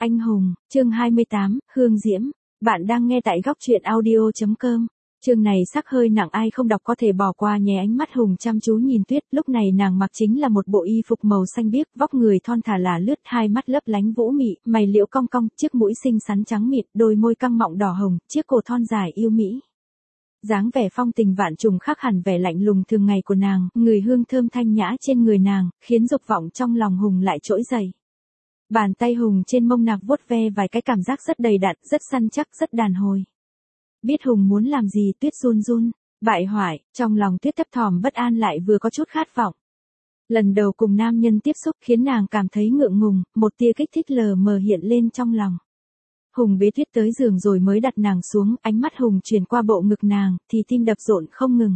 Anh hùng, chương 28, Hương Diễm. Bạn đang nghe tại góc truyện audio.com. Chương này sắc hơi nặng, ai không đọc có thể bỏ qua nhé. Ánh mắt Hùng chăm chú nhìn Tuyết, lúc này nàng mặc chính là một bộ y phục màu xanh biếc, vóc người thon thả là lướt, hai mắt lấp lánh vũ mị, mày liễu cong cong, chiếc mũi xinh xắn trắng mịn, đôi môi căng mọng đỏ hồng, chiếc cổ thon dài yêu mỹ. Dáng vẻ phong tình vạn trùng khác hẳn vẻ lạnh lùng thường ngày của nàng, người hương thơm thanh nhã trên người nàng, khiến dục vọng trong lòng Hùng lại trỗi dậy. Bàn tay Hùng trên mông nàng vuốt ve vài cái, cảm giác rất đầy đặn, rất săn chắc, rất đàn hồi. Biết Hùng muốn làm gì, Tuyết run run, bại hoại, trong lòng Tuyết thấp thỏm bất an lại vừa có chút khát vọng. Lần đầu cùng nam nhân tiếp xúc khiến nàng cảm thấy ngượng ngùng, một tia kích thích lờ mờ hiện lên trong lòng. Hùng bế Tuyết tới giường rồi mới đặt nàng xuống, ánh mắt Hùng chuyển qua bộ ngực nàng, thì tim đập rộn không ngừng.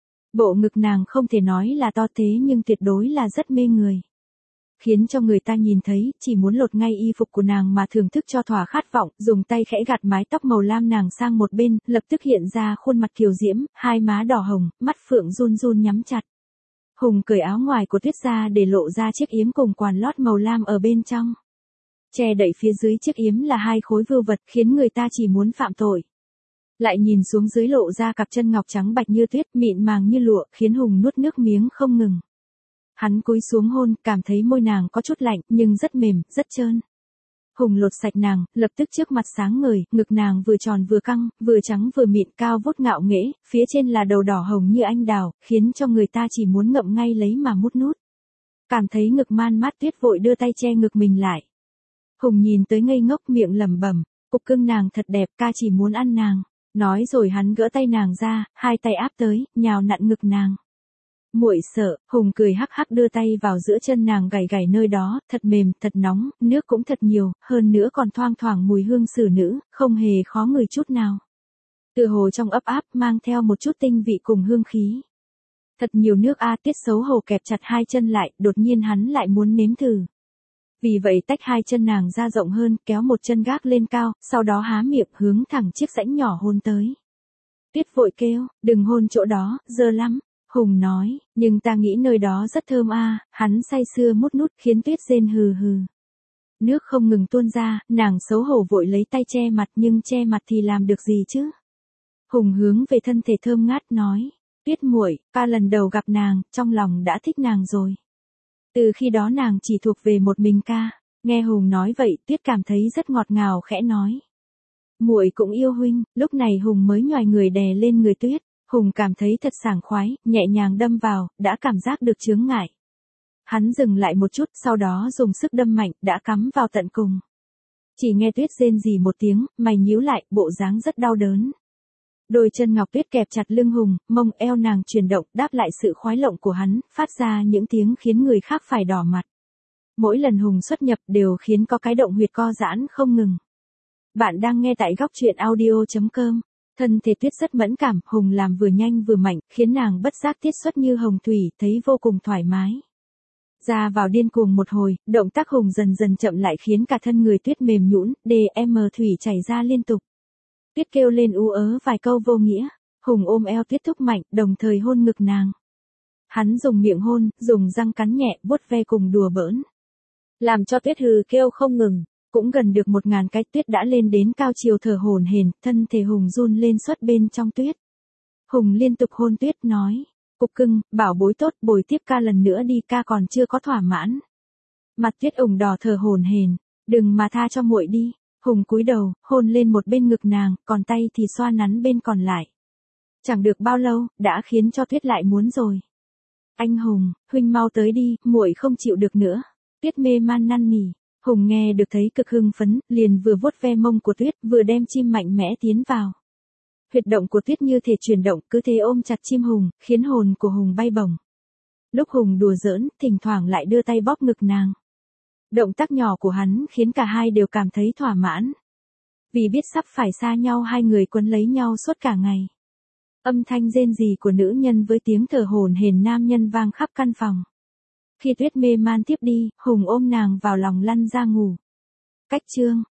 Bộ ngực nàng không thể nói là to thế nhưng tuyệt đối là rất mê người. Khiến cho người ta nhìn thấy, chỉ muốn lột ngay y phục của nàng mà thưởng thức cho thỏa khát vọng, dùng tay khẽ gạt mái tóc màu lam nàng sang một bên, lập tức hiện ra khuôn mặt kiều diễm, hai má đỏ hồng, mắt phượng run run nhắm chặt. Hùng cởi áo ngoài của Tuyết ra để lộ ra chiếc yếm cùng quàn lót màu lam ở bên trong. Che đậy phía dưới chiếc yếm là hai khối vưu vật khiến người ta chỉ muốn phạm tội. Lại nhìn xuống dưới lộ ra cặp chân ngọc trắng bạch như tuyết, mịn màng như lụa, khiến Hùng nuốt nước miếng không ngừng. Hắn cúi xuống hôn, cảm thấy môi nàng có chút lạnh, nhưng rất mềm, rất trơn. Hùng lột sạch nàng, lập tức trước mặt sáng ngời, ngực nàng vừa tròn vừa căng, vừa trắng vừa mịn, cao vút ngạo nghễ, phía trên là đầu đỏ hồng như anh đào, khiến cho người ta chỉ muốn ngậm ngay lấy mà mút nút. Cảm thấy ngực man mát, Tuyết vội đưa tay che ngực mình lại. Hùng nhìn tới ngây ngốc, miệng lẩm bẩm, cục cưng nàng thật đẹp, ca chỉ muốn ăn nàng. Nói rồi hắn gỡ tay nàng ra, hai tay áp tới, nhào nặn ngực nàng. Muội sợ, Hùng cười hắc hắc đưa tay vào giữa chân nàng gảy gảy nơi đó, thật mềm, thật nóng, nước cũng thật nhiều, hơn nữa còn thoang thoảng mùi hương xử nữ, không hề khó ngửi chút nào. Tựa hồ trong ấp áp mang theo một chút tinh vị cùng hương khí. Thật nhiều nước a. Tuyết xấu hổ kẹp chặt hai chân lại, đột nhiên hắn lại muốn nếm thử. Vì vậy tách hai chân nàng ra rộng hơn, kéo một chân gác lên cao, sau đó há miệng hướng thẳng chiếc rãnh nhỏ hôn tới. Tuyết vội kêu, đừng hôn chỗ đó, dơ lắm. Hùng nói, nhưng ta nghĩ nơi đó rất thơm a. Hắn say sưa mút nút khiến Tuyết rên hừ hừ. Nước không ngừng tuôn ra, nàng xấu hổ vội lấy tay che mặt, nhưng che mặt thì làm được gì chứ. Hùng hướng về thân thể thơm ngát nói, Tuyết muội, ca lần đầu gặp nàng, trong lòng đã thích nàng rồi. Từ khi đó nàng chỉ thuộc về một mình ca. Nghe Hùng nói vậy, Tuyết cảm thấy rất ngọt ngào, khẽ nói, muội cũng yêu huynh. Lúc này Hùng mới nhoài người đè lên người Tuyết. Hùng cảm thấy thật sảng khoái, nhẹ nhàng đâm vào, đã cảm giác được chướng ngại. Hắn dừng lại một chút, sau đó dùng sức đâm mạnh, đã cắm vào tận cùng. Chỉ nghe Tuyết rên rỉ một tiếng, mày nhíu lại, bộ dáng rất đau đớn. Đôi chân ngọc Tuyết kẹp chặt lưng Hùng, mông eo nàng chuyển động, đáp lại sự khoái lộng của hắn, phát ra những tiếng khiến người khác phải đỏ mặt. Mỗi lần Hùng xuất nhập đều khiến có cái động huyệt co giãn không ngừng. Bạn đang nghe tại góc truyện audio.com. Thân thể Tuyết rất mẫn cảm, Hùng làm vừa nhanh vừa mạnh, khiến nàng bất giác tiết xuất như hồng thủy, thấy vô cùng thoải mái. Ra vào điên cuồng một hồi, động tác Hùng dần dần chậm lại khiến cả thân người Tuyết mềm nhũn, thủy chảy ra liên tục. Tuyết kêu lên ú ớ vài câu vô nghĩa, Hùng ôm eo Tuyết thúc mạnh, đồng thời hôn ngực nàng. Hắn dùng miệng hôn, dùng răng cắn nhẹ, vuốt ve cùng đùa bỡn. Làm cho Tuyết hừ kêu không ngừng. Cũng gần được 1000 cái, Tuyết đã lên đến cao chiều thở hổn hển, thân thể Hùng run lên suốt bên trong Tuyết. Hùng liên tục hôn Tuyết nói, cục cưng, bảo bối tốt, bồi tiếp ca lần nữa đi, ca còn chưa có thỏa mãn. Mặt Tuyết ửng đỏ thở hổn hển, đừng mà tha cho muội đi. Hùng cúi đầu, hôn lên một bên ngực nàng, còn tay thì xoa nắn bên còn lại. Chẳng được bao lâu, đã khiến cho Tuyết lại muốn rồi. Anh Hùng, huynh mau tới đi, muội không chịu được nữa. Tuyết mê man năn nỉ. Hùng nghe được thấy cực hưng phấn, liền vừa vuốt ve mông của Tuyết, vừa đem chim mạnh mẽ tiến vào. Huyệt động của Tuyết như thể chuyển động, cứ thế ôm chặt chim Hùng, khiến hồn của Hùng bay bổng. Lúc Hùng đùa giỡn, thỉnh thoảng lại đưa tay bóp ngực nàng. Động tác nhỏ của hắn khiến cả hai đều cảm thấy thỏa mãn. Vì biết sắp phải xa nhau, hai người quấn lấy nhau suốt cả ngày. Âm thanh rên rỉ của nữ nhân với tiếng thở hổn hển nam nhân vang khắp căn phòng. Khi Tuyết mê man tiếp đi, Hùng ôm nàng vào lòng lăn ra ngủ. Cách chương